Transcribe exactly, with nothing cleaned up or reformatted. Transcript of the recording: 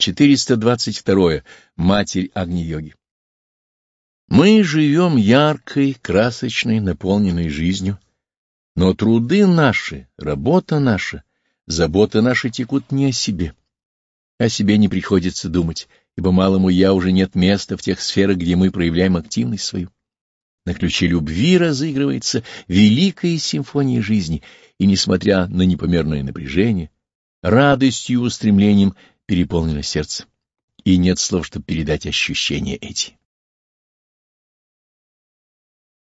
четыреста двадцать второе. Матерь Агни-йоги. Мы живем яркой, красочной, наполненной жизнью, но труды наши, работа наша, заботы наши текут не о себе. О себе не приходится думать, ибо малому «я» уже нет места в тех сферах, где мы проявляем активность свою. На ключе любви разыгрывается великая симфония жизни, и, несмотря на непомерное напряжение, радостью и устремлением переполнено сердце, и нет слов, чтобы передать ощущения эти.